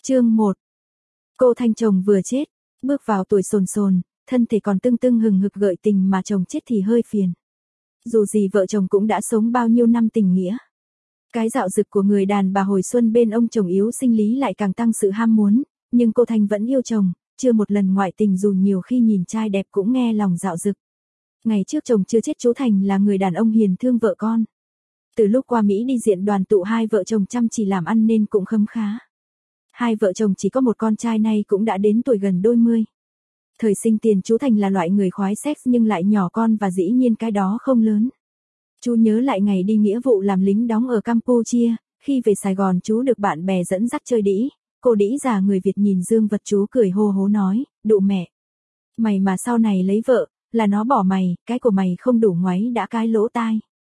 Chương 1. Cô Thanh chồng vừa chết, bước vào tuổi sồn sồn, thân thể còn tưng tưng hừng hực gợi tình mà chồng chết thì hơi phiền. Dù gì vợ chồng cũng đã sống bao nhiêu năm tình nghĩa. Cái dạo dực của người đàn bà hồi xuân bên ông chồng yếu sinh lý lại càng tăng sự ham muốn, nhưng cô Thanh vẫn yêu chồng, chưa một lần ngoại tình dù nhiều khi nhìn trai đẹp cũng nghe lòng dạo dực. Ngày trước chồng chưa chết chú Thành là người đàn ông hiền thương vợ con. Từ lúc qua Mỹ đi diện đoàn tụ hai vợ chồng chăm chỉ làm ăn nên cũng khấm khá. Hai vợ chồng chỉ có một con trai nay cũng đã đến tuổi gần đôi mươi. Thời sinh tiền chú Thành là loại người khoái sex nhưng lại nhỏ con và dĩ nhiên cái đó không lớn. Chú nhớ lại ngày đi nghĩa vụ làm lính đóng ở Campuchia, khi về Sài Gòn chú được bạn bè dẫn dắt chơi đĩ. Cô đĩ già người Việt nhìn dương vật chú cười hô hố nói, đụ mẹ. Mày mà sau này lấy vợ, là nó bỏ mày, cái của mày không đủ ngoáy đã cái lỗ tai.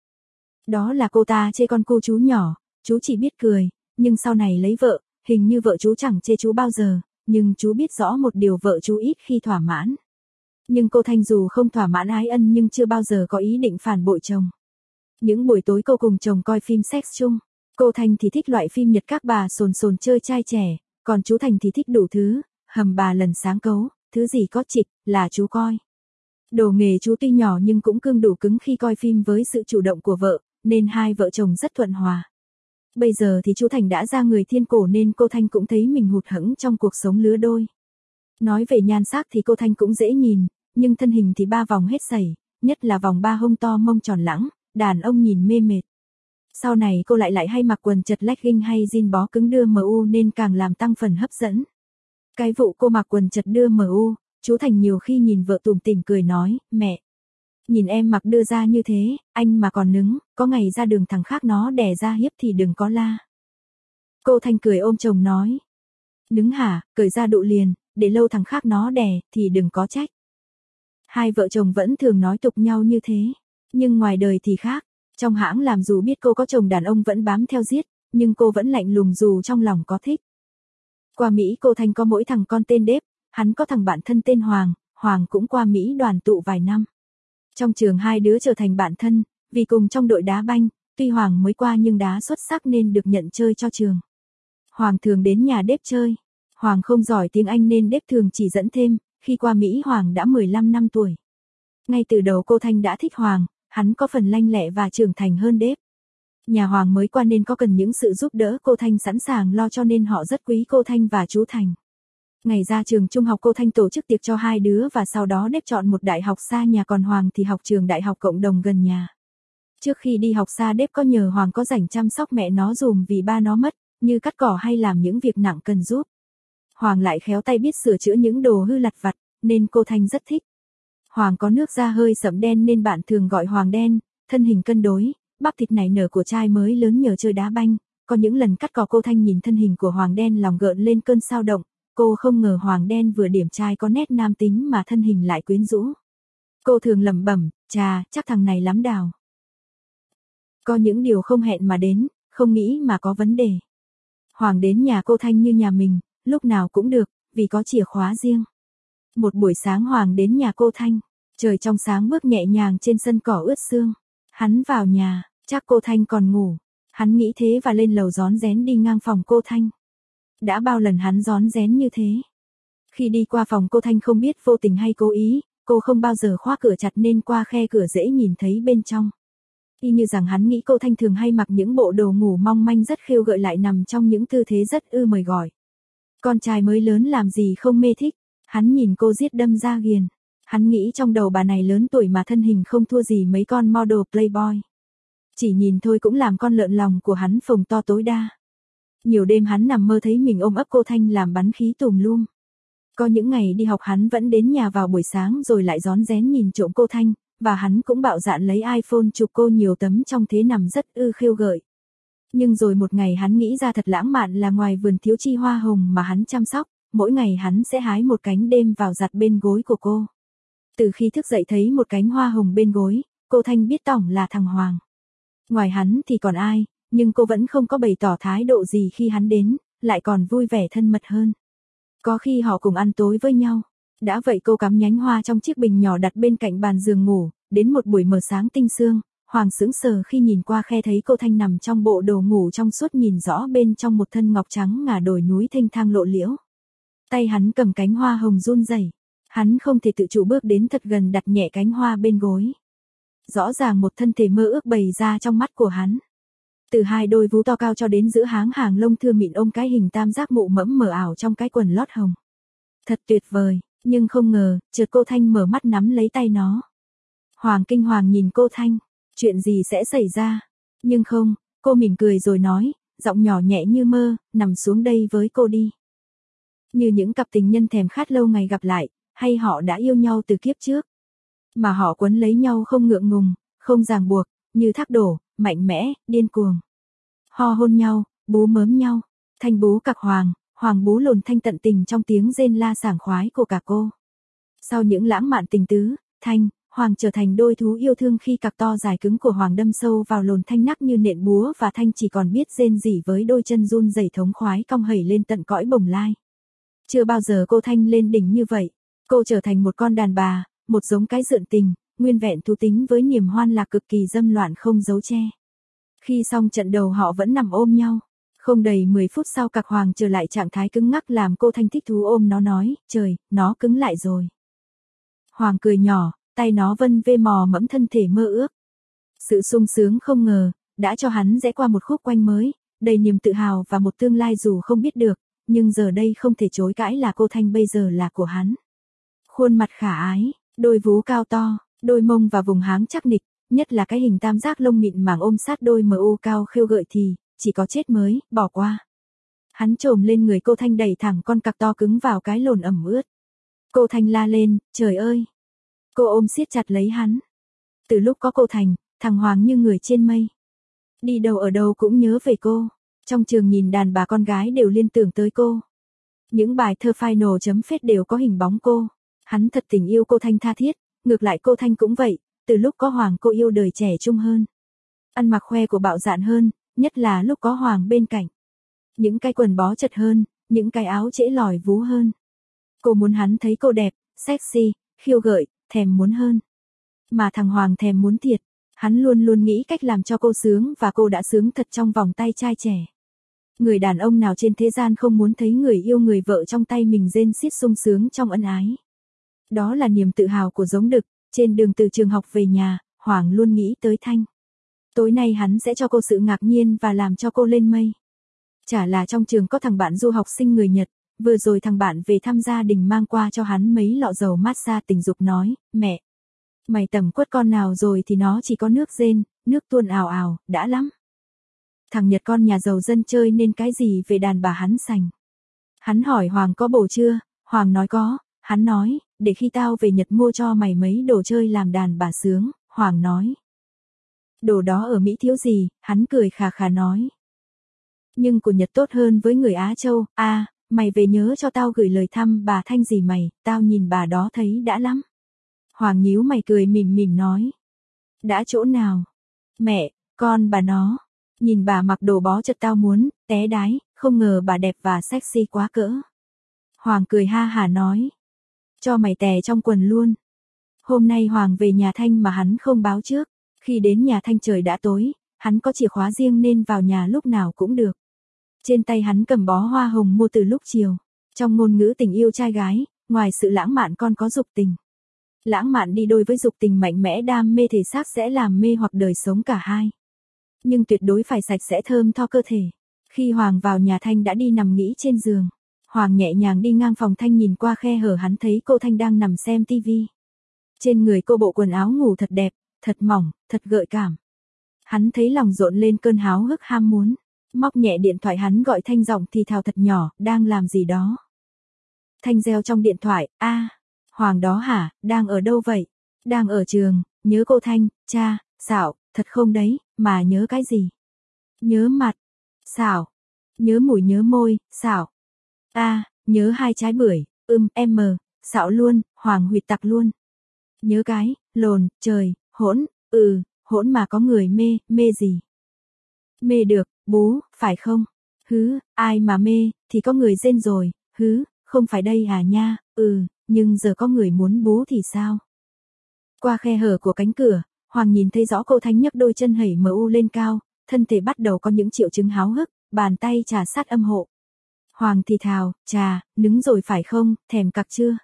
Đó là cô ta chê con cô chú nhỏ, chú chỉ biết cười, nhưng sau này lấy vợ, hình như vợ chú chẳng chê chú bao giờ, nhưng chú biết rõ một điều vợ chú ít khi thỏa mãn. Nhưng cô Thanh dù không thỏa mãn ái ân nhưng chưa bao giờ có ý định phản bội chồng. Những buổi tối cô cùng chồng coi phim sex chung, cô Thanh thì thích loại phim Nhật các bà sồn sồn chơi trai trẻ, còn chú Thành thì thích đủ thứ, hầm bà lần sáng cấu, thứ gì có trịch, là chú coi. Đồ nghề chú tuy nhỏ nhưng cũng cương đủ cứng khi coi phim với sự chủ động của vợ, nên hai vợ chồng rất thuận hòa. Bây giờ thì chú Thành đã ra người thiên cổ nên cô Thanh cũng thấy mình hụt hẫng trong cuộc sống lứa đôi. Nói về nhan sắc thì cô Thanh cũng dễ nhìn, nhưng thân hình thì ba vòng hết sảy, nhất là vòng ba hông to mông tròn lẳng, đàn ông nhìn mê mệt. Sau này cô lại hay mặc quần chật legging hay jean bó cứng đưa MU nên càng làm tăng phần hấp dẫn. Cái vụ cô mặc quần chật đưa MU, chú Thành nhiều khi nhìn vợ tủm tỉm cười nói, mẹ. Nhìn em mặc đưa ra như thế, anh mà còn nứng, có ngày ra đường thằng khác nó đẻ ra hiếp thì đừng có la. Cô Thanh cười ôm chồng nói. Nứng hả, cởi ra đụ liền, để lâu thằng khác nó đẻ, thì đừng có trách. Hai vợ chồng vẫn thường nói tục nhau như thế, nhưng ngoài đời thì khác. Trong hãng làm dù biết cô có chồng đàn ông vẫn bám theo giết, nhưng cô vẫn lạnh lùng dù trong lòng có thích. Qua Mỹ cô Thanh có mỗi thằng con tên Đếp, hắn có thằng bạn thân tên Hoàng, Hoàng cũng qua Mỹ đoàn tụ vài năm. Trong trường hai đứa trở thành bạn thân, vì cùng trong đội đá banh, tuy Hoàng mới qua nhưng đá xuất sắc nên được nhận chơi cho trường. Hoàng thường đến nhà Đếp chơi. Hoàng không giỏi tiếng Anh nên Đếp thường chỉ dẫn thêm, khi qua Mỹ Hoàng đã 15 năm tuổi. Ngay từ đầu cô Thanh đã thích Hoàng, hắn có phần lanh lẹ và trưởng thành hơn Đếp. Nhà Hoàng mới qua nên có cần những sự giúp đỡ cô Thanh sẵn sàng lo cho nên họ rất quý cô Thanh và chú Thành. Ngày ra trường trung học cô Thanh tổ chức tiệc cho hai đứa và sau đó Đếp chọn một đại học xa nhà còn Hoàng thì học trường đại học cộng đồng gần nhà. Trước khi đi học xa Đếp có nhờ Hoàng có rảnh chăm sóc mẹ nó dùm vì ba nó mất, như cắt cỏ hay làm những việc nặng cần giúp. Hoàng lại khéo tay biết sửa chữa những đồ hư lặt vặt, nên cô Thanh rất thích. Hoàng có nước da hơi sẫm đen nên bạn thường gọi Hoàng đen, thân hình cân đối, bắp thịt nảy nở của trai mới lớn nhờ chơi đá banh. Có những lần cắt cỏ cô Thanh nhìn thân hình của Hoàng đen lòng gợn lên cơn sao động. Cô không ngờ Hoàng đen vừa điểm trai có nét nam tính mà thân hình lại quyến rũ. Cô thường lẩm bẩm, chà, chắc thằng này lắm đào. Có những điều không hẹn mà đến, không nghĩ mà có vấn đề. Hoàng đến nhà cô Thanh như nhà mình, lúc nào cũng được, vì có chìa khóa riêng. Một buổi sáng Hoàng đến nhà cô Thanh, trời trong sáng bước nhẹ nhàng trên sân cỏ ướt sương. Hắn vào nhà, chắc cô Thanh còn ngủ. Hắn nghĩ thế và lên lầu rón rén đi ngang phòng cô Thanh. Đã bao lần hắn rón rén như thế. Khi đi qua phòng cô Thanh không biết vô tình hay cố ý, cô không bao giờ khóa cửa chặt nên qua khe cửa dễ nhìn thấy bên trong. Y như rằng hắn nghĩ cô Thanh thường hay mặc những bộ đồ ngủ mong manh rất khêu gợi lại nằm trong những tư thế rất mời gọi. Con trai mới lớn làm gì không mê thích, hắn nhìn cô giết đâm ra ghiền. Hắn nghĩ trong đầu bà này lớn tuổi mà thân hình không thua gì mấy con model playboy. Chỉ nhìn thôi cũng làm con lợn lòng của hắn phồng to tối đa. Nhiều đêm hắn nằm mơ thấy mình ôm ấp cô Thanh làm bắn khí tùm lum. Có những ngày đi học hắn vẫn đến nhà vào buổi sáng rồi lại rón rén nhìn trộm cô Thanh, và hắn cũng bạo dạn lấy iPhone chụp cô nhiều tấm trong thế nằm rất khêu gợi. Nhưng rồi một ngày hắn nghĩ ra thật lãng mạn là ngoài vườn thiếu chi hoa hồng mà hắn chăm sóc, mỗi ngày hắn sẽ hái một cánh đêm vào giặt bên gối của cô. Từ khi thức dậy thấy một cánh hoa hồng bên gối, cô Thanh biết tỏng là thằng Hoàng. Ngoài hắn thì còn ai, nhưng cô vẫn không có bày tỏ thái độ gì khi hắn đến, lại còn vui vẻ thân mật hơn. Có khi họ cùng ăn tối với nhau. Đã vậy cô cắm nhánh hoa trong chiếc bình nhỏ đặt bên cạnh bàn giường ngủ, đến một buổi mờ sáng tinh sương, Hoàng sững sờ khi nhìn qua khe thấy cô Thanh nằm trong bộ đồ ngủ trong suốt, nhìn rõ bên trong một thân ngọc trắng ngả đồi núi thênh thang lộ liễu. Tay hắn cầm cánh hoa hồng run rẩy, hắn không thể tự chủ bước đến thật gần đặt nhẹ cánh hoa bên gối. Rõ ràng một thân thể mơ ước bày ra trong mắt của hắn. Từ hai đôi vú to cao cho đến giữa háng hàng lông thưa mịn ôm cái hình tam giác mụ mẫm mờ ảo trong cái quần lót hồng. Thật tuyệt vời, nhưng không ngờ, chợt cô Thanh mở mắt nắm lấy tay nó. Hoàng kinh hoàng nhìn cô Thanh, chuyện gì sẽ xảy ra? Nhưng không, cô mỉm cười rồi nói, giọng nhỏ nhẹ như mơ, nằm xuống đây với cô đi. Như những cặp tình nhân thèm khát lâu ngày gặp lại, hay họ đã yêu nhau từ kiếp trước. Mà họ quấn lấy nhau không ngượng ngùng, không ràng buộc, như thác đổ, mạnh mẽ, điên cuồng. Ho hôn nhau, bú mớm nhau, Thanh bú cặc Hoàng, Hoàng bú lồn Thanh tận tình trong tiếng rên la sảng khoái của cả cô. Sau những lãng mạn tình tứ, Thanh, Hoàng trở thành đôi thú yêu thương khi cặc to dài cứng của Hoàng đâm sâu vào lồn Thanh nắc như nện búa, và Thanh chỉ còn biết rên rỉ với đôi chân run rẩy thống khoái cong hẩy lên tận cõi bồng lai. Chưa bao giờ cô Thanh lên đỉnh như vậy, cô trở thành một con đàn bà, một giống cái dượn tình, nguyên vẹn thú tính với niềm hoan lạc cực kỳ dâm loạn không giấu che. Khi xong trận đầu họ vẫn nằm ôm nhau. Không đầy 10 phút sau cặc Hoàng trở lại trạng thái cứng ngắc làm cô Thanh thích thú ôm nó nói, trời, nó cứng lại rồi. Hoàng cười nhỏ, tay nó vân vê mò mẫm thân thể mơ ước. Sự sung sướng không ngờ, đã cho hắn rẽ qua một khúc quanh mới, đầy niềm tự hào và một tương lai dù không biết được, nhưng giờ đây không thể chối cãi là cô Thanh bây giờ là của hắn. Khuôn mặt khả ái, đôi vú cao to, đôi mông và vùng háng chắc nịch, nhất là cái hình tam giác lông mịn màng ôm sát đôi mu cao khêu gợi thì, chỉ có chết mới, bỏ qua. Hắn trồm lên người cô Thanh đẩy thẳng con cặc to cứng vào cái lồn ẩm ướt. Cô Thanh la lên, trời ơi! Cô ôm siết chặt lấy hắn. Từ lúc có cô Thành, thằng Hoàng như người trên mây. Đi đâu ở đâu cũng nhớ về cô. Trong trường nhìn đàn bà con gái đều liên tưởng tới cô. Những bài thơ final chấm phết đều có hình bóng cô. Hắn thật tình yêu cô Thanh tha thiết, ngược lại cô Thanh cũng vậy, từ lúc có Hoàng cô yêu đời trẻ trung hơn. Ăn mặc khoe của bạo dạn hơn, nhất là lúc có Hoàng bên cạnh. Những cái quần bó chật hơn, những cái áo trễ lòi vú hơn. Cô muốn hắn thấy cô đẹp, sexy, khiêu gợi, thèm muốn hơn. Mà thằng Hoàng thèm muốn thiệt, hắn luôn luôn nghĩ cách làm cho cô sướng và cô đã sướng thật trong vòng tay trai trẻ. Người đàn ông nào trên thế gian không muốn thấy người yêu người vợ trong tay mình rên xiết sung sướng trong ân ái. Đó là niềm tự hào của giống đực, trên đường từ trường học về nhà, Hoàng luôn nghĩ tới Thanh. Tối nay hắn sẽ cho cô sự ngạc nhiên và làm cho cô lên mây. Chả là trong trường có thằng bạn du học sinh người Nhật, vừa rồi thằng bạn về thăm gia đình mang qua cho hắn mấy lọ dầu massage tình dục nói, mẹ, mày tẩm quất con nào rồi thì nó chỉ có nước rên, nước tuôn ào ào, đã lắm. Thằng Nhật con nhà giàu dân chơi nên cái gì về đàn bà hắn sành. Hắn hỏi Hoàng có bồ chưa, Hoàng nói có, hắn nói, để khi tao về Nhật mua cho mày mấy đồ chơi làm đàn bà sướng, Hoàng nói. Đồ đó ở Mỹ thiếu gì, hắn cười khà khà nói. Nhưng của Nhật tốt hơn với người Á Châu, mày về nhớ cho tao gửi lời thăm bà Thanh gì mày, tao nhìn bà đó thấy đã lắm. Hoàng nhíu mày cười mỉm mỉm nói. Đã chỗ nào? Mẹ, con bà nó. Nhìn bà mặc đồ bó chật tao muốn, té đái, không ngờ bà đẹp và sexy quá cỡ. Hoàng cười ha hả nói. Cho mày tè trong quần luôn. Hôm nay Hoàng về nhà Thanh mà hắn không báo trước. Khi đến nhà Thanh trời đã tối, hắn có chìa khóa riêng nên vào nhà lúc nào cũng được. Trên tay hắn cầm bó hoa hồng mua từ lúc chiều. Trong ngôn ngữ tình yêu trai gái, ngoài sự lãng mạn còn có dục tình. Lãng mạn đi đôi với dục tình mạnh mẽ đam mê thể xác sẽ làm mê hoặc đời sống cả hai. Nhưng tuyệt đối phải sạch sẽ thơm tho cơ thể. Khi Hoàng vào nhà Thanh đã đi nằm nghỉ trên giường. Hoàng nhẹ nhàng đi ngang phòng Thanh nhìn qua khe hở hắn thấy cô Thanh đang nằm xem tivi. Trên người cô bộ quần áo ngủ thật đẹp, thật mỏng, thật gợi cảm. Hắn thấy lòng rộn lên cơn háo hức ham muốn. Móc nhẹ điện thoại hắn gọi Thanh giọng thì thào thật nhỏ, đang làm gì đó. Thanh reo trong điện thoại, Hoàng đó hả, đang ở đâu vậy? Đang ở trường, nhớ cô Thanh, cha, xạo, thật không đấy, mà nhớ cái gì? Nhớ mặt, xạo, nhớ mũi nhớ môi, xạo. Nhớ hai trái bưởi, xạo luôn, Hoàng huyệt tặc luôn. Nhớ cái, lồn, trời, hỗn, hỗn mà có người mê gì? Mê được, bú, phải không? Ai mà mê, thì có người rên rồi, không phải đây à nha, nhưng giờ có người muốn bú thì sao? Qua khe hở của cánh cửa, Hoàng nhìn thấy rõ cô Thanh nhấc đôi chân hẩy mu lên cao, thân thể bắt đầu có những triệu chứng háo hức, bàn tay trà sát âm hộ. Hoàng thì thào, chà, nứng rồi phải không, thèm cặc chưa?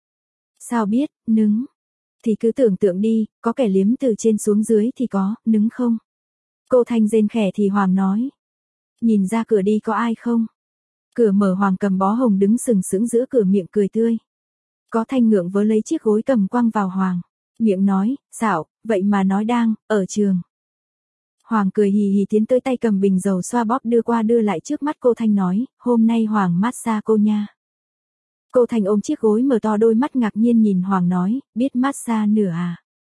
Sao biết, nứng? Thì cứ tưởng tượng đi, có kẻ liếm từ trên xuống dưới thì có, nứng không? Cô Thanh rên khẽ thì Hoàng nói. Nhìn ra cửa đi có ai không? Cửa mở, Hoàng cầm bó hồng đứng sừng sững giữa cửa, miệng cười tươi. Có Thanh ngượng vớ lấy chiếc gối cầm quăng vào Hoàng. Miệng nói, xạo, vậy mà nói đang, ở trường. Hoàng cười hì hì tiến tới, tay cầm bình dầu xoa bóp đưa qua đưa lại trước mắt cô Thanh nói, hôm nay Hoàng massage cô nha. Cô Thanh ôm chiếc gối mở to đôi mắt ngạc nhiên nhìn Hoàng nói, biết massage nửa à?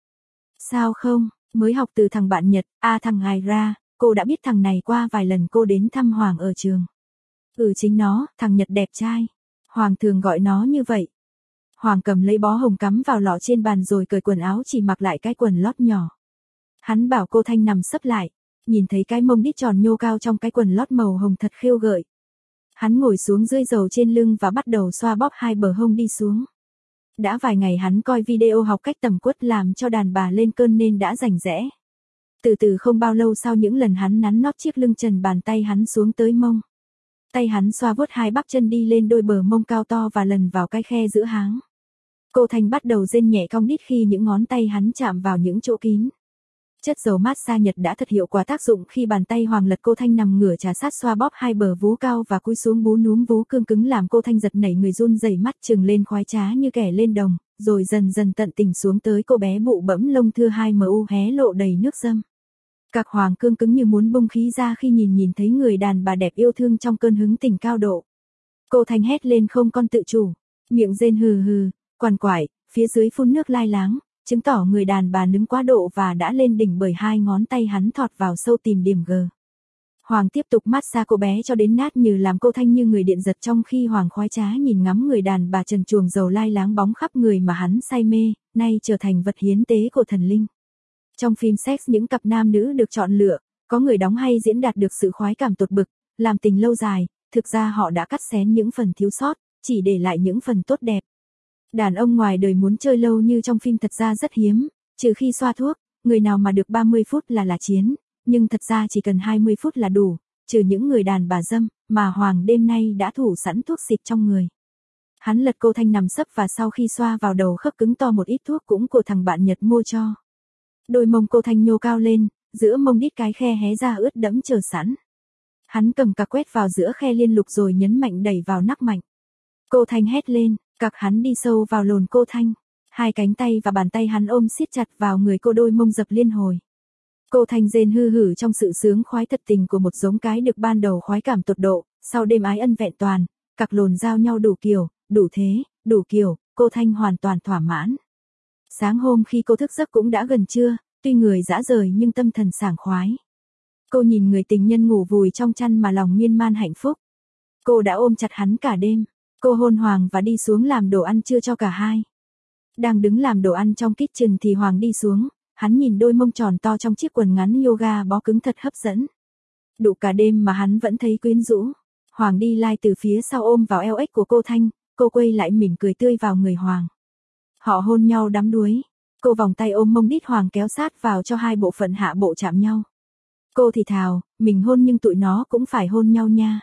Sao không, mới học từ thằng bạn Nhật, thằng Ngài ra, cô đã biết thằng này qua vài lần cô đến thăm Hoàng ở trường. Chính nó, thằng Nhật đẹp trai. Hoàng thường gọi nó như vậy. Hoàng cầm lấy bó hồng cắm vào lọ trên bàn rồi cởi quần áo, chỉ mặc lại cái quần lót nhỏ. Hắn bảo cô Thanh nằm sấp lại, nhìn thấy cái mông đít tròn nhô cao trong cái quần lót màu hồng thật khêu gợi. Hắn ngồi xuống rưỡi dầu trên lưng và bắt đầu xoa bóp hai bờ hông đi xuống. Đã vài ngày hắn coi video học cách tẩm quất làm cho đàn bà lên cơn nên đã rành rẽ. Từ từ không bao lâu sau, những lần hắn nắn nót chiếc lưng trần, bàn tay hắn xuống tới mông. Tay hắn xoa vuốt hai bắp chân đi lên đôi bờ mông cao to và lần vào cái khe giữa háng. Cô Thanh bắt đầu rên nhẹ cong đít khi những ngón tay hắn chạm vào những chỗ kín. Chất dầu massage Nhật đã thật hiệu quả tác dụng khi bàn tay Hoàng lật cô Thanh nằm ngửa trà sát xoa bóp hai bờ vú cao và cúi xuống bú núm vú cương cứng, làm cô Thanh giật nảy người, run rẩy, mắt trừng lên khoái trá như kẻ lên đồng, rồi dần dần tận tình xuống tới cô bé bụ bẫm lông thưa 2mu hé lộ đầy nước dâm. Cạc Hoàng cương cứng như muốn bung khí ra khi nhìn thấy người đàn bà đẹp yêu thương trong cơn hứng tình cao độ. Cô Thanh hét lên không con tự chủ, miệng rên hừ hừ, quằn quại, phía dưới phun nước lai láng, chứng tỏ người đàn bà nứng quá độ và đã lên đỉnh bởi hai ngón tay hắn thọt vào sâu tìm điểm G. Hoàng tiếp tục massage cô bé cho đến nát nhừ, làm cô Thanh như người điện giật, trong khi Hoàng khoái trá nhìn ngắm người đàn bà trần truồng dầu lai láng bóng khắp người mà hắn say mê, nay trở thành vật hiến tế của thần linh. Trong phim sex, những cặp nam nữ được chọn lựa, có người đóng hay diễn đạt được sự khoái cảm tột bực, làm tình lâu dài, thực ra họ đã cắt xén những phần thiếu sót, chỉ để lại những phần tốt đẹp. Đàn ông ngoài đời muốn chơi lâu như trong phim thật ra rất hiếm, trừ khi xoa thuốc, người nào mà được 30 phút là chiến, nhưng thật ra chỉ cần 20 phút là đủ, trừ những người đàn bà dâm, mà Hoàng đêm nay đã thủ sẵn thuốc xịt trong người. Hắn lật cô Thanh nằm sấp và sau khi xoa vào đầu khớp cứng to một ít thuốc cũng của thằng bạn Nhật mua cho. Đôi mông cô Thanh nhô cao lên, giữa mông đít cái khe hé ra ướt đẫm chờ sẵn. Hắn cầm cạc quét vào giữa khe liên lục rồi nhấn mạnh đẩy vào nắc mạnh. Cô Thanh hét lên, cạc hắn đi sâu vào lồn cô Thanh. Hai cánh tay và bàn tay hắn ôm siết chặt vào người cô, đôi mông dập liên hồi. Cô Thanh rên hư hử trong sự sướng khoái thật tình của một giống cái được ban đầu khoái cảm tột độ, sau đêm ái ân vẹn toàn, cạc lồn giao nhau đủ kiểu, đủ thế, đủ kiểu, cô Thanh hoàn toàn thỏa mãn. Sáng hôm khi cô thức giấc cũng đã gần trưa, tuy người dã rời nhưng tâm thần sảng khoái. Cô nhìn người tình nhân ngủ vùi trong chăn mà lòng miên man hạnh phúc. Cô đã ôm chặt hắn cả đêm. Cô hôn Hoàng và đi xuống làm đồ ăn trưa cho cả hai. Đang đứng làm đồ ăn trong kitchen thì Hoàng đi xuống, hắn nhìn đôi mông tròn to trong chiếc quần ngắn yoga bó cứng thật hấp dẫn. Đủ cả đêm mà hắn vẫn thấy quyến rũ. Hoàng đi lai từ phía sau ôm vào eo ếch của cô Thanh, cô quay lại mỉm cười tươi vào người Hoàng. Họ hôn nhau đắm đuối. Cô vòng tay ôm mông đít Hoàng kéo sát vào cho hai bộ phận hạ bộ chạm nhau. Cô thì thào, mình hôn nhưng tụi nó cũng phải hôn nhau nha.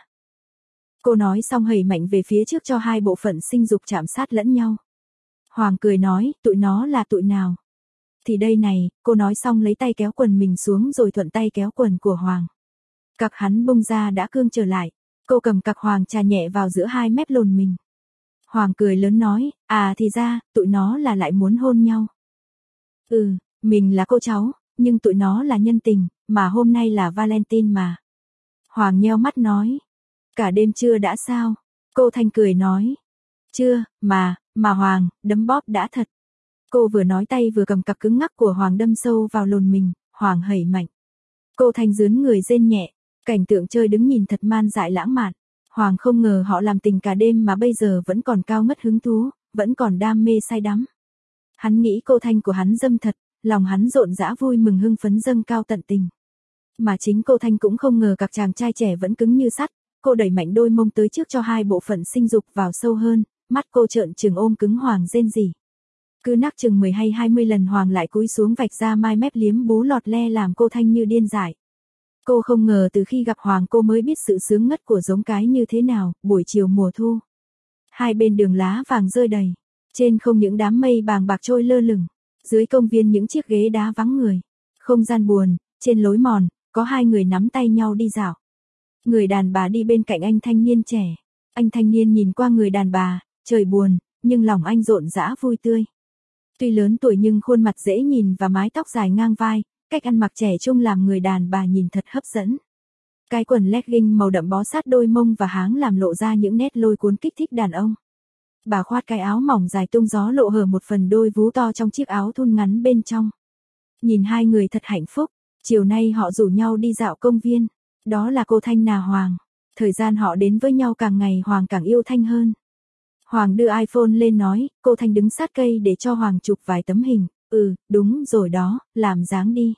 Cô nói xong hẩy mạnh về phía trước cho hai bộ phận sinh dục chạm sát lẫn nhau. Hoàng cười nói, tụi nó là tụi nào? Thì đây này, cô nói xong lấy tay kéo quần mình xuống rồi thuận tay kéo quần của Hoàng. Cạc hắn bung ra đã cương trở lại. Cô cầm cạc Hoàng chà nhẹ vào giữa hai mép lồn mình. Hoàng cười lớn nói, thì ra, tụi nó là lại muốn hôn nhau. Mình là cô cháu, nhưng tụi nó là nhân tình, mà hôm nay là Valentine mà. Hoàng nheo mắt nói, cả đêm chưa đã sao? Cô Thanh cười nói, chưa, mà Hoàng, đấm bóp đã thật. Cô vừa nói tay vừa cầm cặp cứng ngắc của Hoàng đâm sâu vào lồn mình, Hoàng hẩy mạnh. Cô Thanh rướn người rên nhẹ, cảnh tượng chơi đứng nhìn thật man dại lãng mạn. Hoàng không ngờ họ làm tình cả đêm mà bây giờ vẫn còn cao ngất hứng thú, vẫn còn đam mê say đắm. Hắn nghĩ cô Thanh của hắn dâm thật, lòng hắn rộn rã vui mừng hưng phấn dâng cao tận tình. Mà chính cô Thanh cũng không ngờ các chàng trai trẻ vẫn cứng như sắt, cô đẩy mạnh đôi mông tới trước cho hai bộ phận sinh dục vào sâu hơn, mắt cô trợn trừng ôm cứng Hoàng rên rỉ. Cứ nắc chừng 10 hay 20 lần Hoàng lại cúi xuống vạch ra mai mép liếm bú lọt le làm cô Thanh như điên dại. Cô không ngờ từ khi gặp Hoàng cô mới biết sự sướng ngất của giống cái như thế nào, buổi chiều mùa thu. Hai bên đường lá vàng rơi đầy, trên không những đám mây bàng bạc trôi lơ lửng, dưới công viên những chiếc ghế đá vắng người. Không gian buồn, trên lối mòn, có hai người nắm tay nhau đi dạo. Người đàn bà đi bên cạnh anh thanh niên trẻ. Anh thanh niên nhìn qua người đàn bà, trời buồn, nhưng lòng anh rộn rã vui tươi. Tuy lớn tuổi nhưng khuôn mặt dễ nhìn và mái tóc dài ngang vai, cách ăn mặc trẻ trung làm người đàn bà nhìn thật hấp dẫn. Cái quần legging màu đậm bó sát đôi mông và háng làm lộ ra những nét lôi cuốn kích thích đàn ông. Bà khoát cái áo mỏng dài tung gió lộ hở một phần đôi vú to trong chiếc áo thun ngắn bên trong. Nhìn hai người thật hạnh phúc, chiều nay họ rủ nhau đi dạo công viên. Đó là cô Thanh nà Hoàng. Thời gian họ đến với nhau càng ngày Hoàng càng yêu Thanh hơn. Hoàng đưa iPhone lên nói, cô Thanh đứng sát cây để cho Hoàng chụp vài tấm hình. Ừ, đúng rồi đó, làm dáng đi.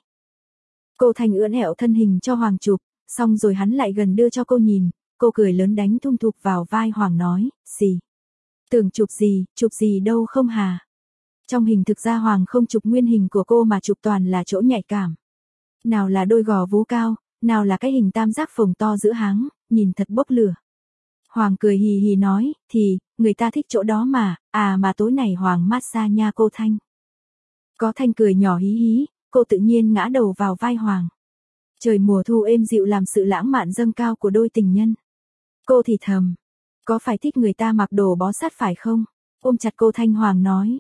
Cô Thanh ưỡn ẹo thân hình cho Hoàng chụp, xong rồi hắn lại gần đưa cho cô nhìn, cô cười lớn đánh thum thụp vào vai Hoàng nói, xì. Tưởng chụp gì đâu không hà. Trong hình thực ra Hoàng không chụp nguyên hình của cô mà chụp toàn là chỗ nhạy cảm. Nào là đôi gò vú cao, nào là cái hình tam giác phồng to giữa háng, nhìn thật bốc lửa. Hoàng cười hì hì nói, thì, người ta thích chỗ đó mà, mà tối này Hoàng massage nha cô Thanh. Có Thanh cười nhỏ hí hí, cô tự nhiên ngã đầu vào vai Hoàng. Trời mùa thu êm dịu làm sự lãng mạn dâng cao của đôi tình nhân. Cô thì thầm, có phải thích người ta mặc đồ bó sát phải không? Ôm chặt cô Thanh Hoàng nói.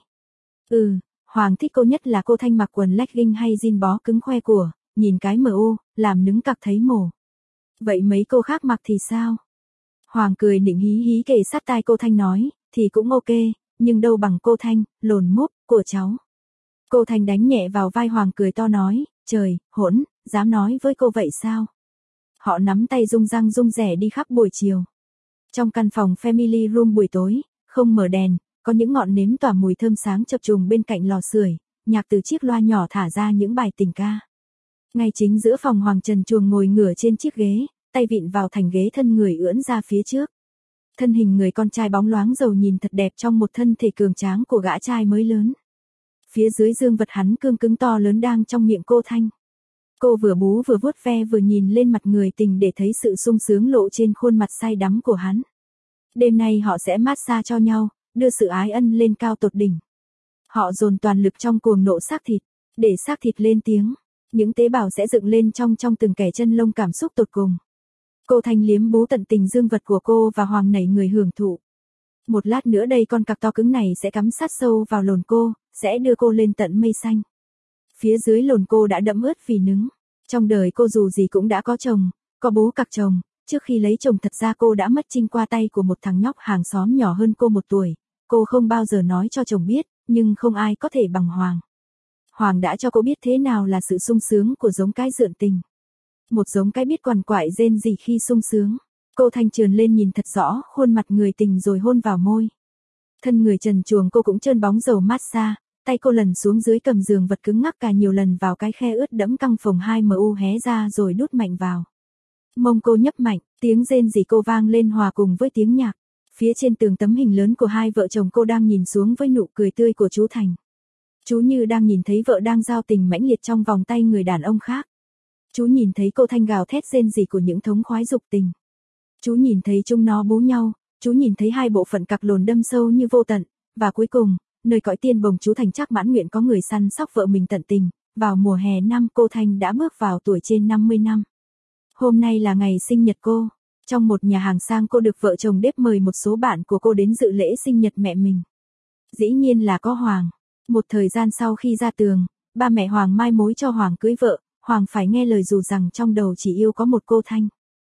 Ừ, Hoàng thích cô nhất là cô Thanh mặc quần legging hay jean bó cứng khoe của, nhìn cái MU, làm nứng cặc thấy mồ. Vậy mấy cô khác mặc thì sao? Hoàng cười nịnh hí hí kề sát tai cô Thanh nói, thì cũng ok, nhưng đâu bằng cô Thanh, lồn múp, của cháu. Cô Thanh đánh nhẹ vào vai Hoàng cười to nói, trời, hỗn, dám nói với cô vậy sao? Họ nắm tay rung răng rung rẻ đi khắp buổi chiều. Trong căn phòng family room buổi tối, không mở đèn, có những ngọn nến tỏa mùi thơm sáng chập trùng bên cạnh lò sưởi, nhạc từ chiếc loa nhỏ thả ra những bài tình ca. Ngay chính giữa phòng Hoàng trần truồng ngồi ngửa trên chiếc ghế, tay vịn vào thành ghế thân người ưỡn ra phía trước. Thân hình người con trai bóng loáng giàu nhìn thật đẹp trong một thân thể cường tráng của gã trai mới lớn. Phía dưới dương vật hắn cương cứng to lớn đang trong miệng cô Thanh. Cô vừa bú vừa vuốt ve vừa nhìn lên mặt người tình để thấy sự sung sướng lộ trên khuôn mặt say đắm của hắn. Đêm nay họ sẽ massage cho nhau, đưa sự ái ân lên cao tột đỉnh. Họ dồn toàn lực trong cuồng nộ xác thịt, để xác thịt lên tiếng. Những tế bào sẽ dựng lên trong từng kẻ chân lông cảm xúc tột cùng. Cô Thanh liếm bú tận tình dương vật của cô và Hoàng nảy người hưởng thụ. Một lát nữa đây con cặc to cứng này sẽ cắm sát sâu vào lồn cô, sẽ đưa cô lên tận mây xanh. Phía dưới lồn cô đã đẫm ướt vì nứng. Trong đời cô dù gì cũng đã có chồng, có bố cặc chồng. Trước khi lấy chồng thật ra cô đã mất trinh qua tay của một thằng nhóc hàng xóm nhỏ hơn cô 1 tuổi. Cô không bao giờ nói cho chồng biết, nhưng không ai có thể bằng Hoàng. Hoàng đã cho cô biết thế nào là sự sung sướng của giống cái dượn tình. Một giống cái biết quằn quại rên rỉ khi sung sướng. Cô Thanh trườn lên nhìn thật rõ khuôn mặt người tình rồi hôn vào môi. Thân người trần truồng cô cũng trơn bóng dầu massage, tay cô lần xuống dưới cầm giường vật cứng ngắc cà nhiều lần vào cái khe ướt đẫm căng phồng 2MU hé ra rồi đút mạnh vào. Mông cô nhấp mạnh, tiếng rên rỉ cô vang lên hòa cùng với tiếng nhạc. Phía trên tường tấm hình lớn của hai vợ chồng cô đang nhìn xuống với nụ cười tươi của chú Thành. Chú như đang nhìn thấy vợ đang giao tình mãnh liệt trong vòng tay người đàn ông khác. Chú nhìn thấy cô Thanh gào thét rên rỉ của những thống khoái dục tình. Chú nhìn thấy chúng nó bú nhau, chú nhìn thấy hai bộ phận cặc lồn đâm sâu như vô tận, và cuối cùng, nơi cõi tiên bồng chú Thành chắc mãn nguyện có người săn sóc vợ mình tận tình. Vào mùa hè năm cô Thanh đã bước vào tuổi trên 50 năm. Hôm nay là ngày sinh nhật cô. Trong một nhà hàng sang cô được vợ chồng đếp mời một số bạn của cô đến dự lễ sinh nhật mẹ mình. Dĩ nhiên là có Hoàng. Một thời gian sau khi ra tường, ba mẹ Hoàng mai mối cho Hoàng cưới vợ, Hoàng phải nghe lời dù rằng trong đầu chỉ yêu có một cô Thanh.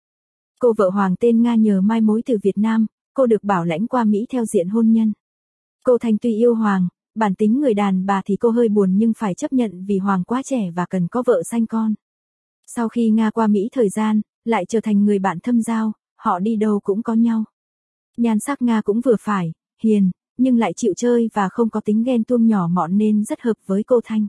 Cô vợ Hoàng tên Nga nhờ mai mối từ Việt Nam, cô được bảo lãnh qua Mỹ theo diện hôn nhân. Cô Thanh tuy yêu Hoàng, bản tính người đàn bà thì cô hơi buồn nhưng phải chấp nhận vì Hoàng quá trẻ và cần có vợ sanh con. Sau khi Nga qua Mỹ thời gian, lại trở thành người bạn thâm giao, họ đi đâu cũng có nhau. Nhan sắc Nga cũng vừa phải, hiền, nhưng lại chịu chơi và không có tính ghen tuông nhỏ mọn nên rất hợp với cô Thanh.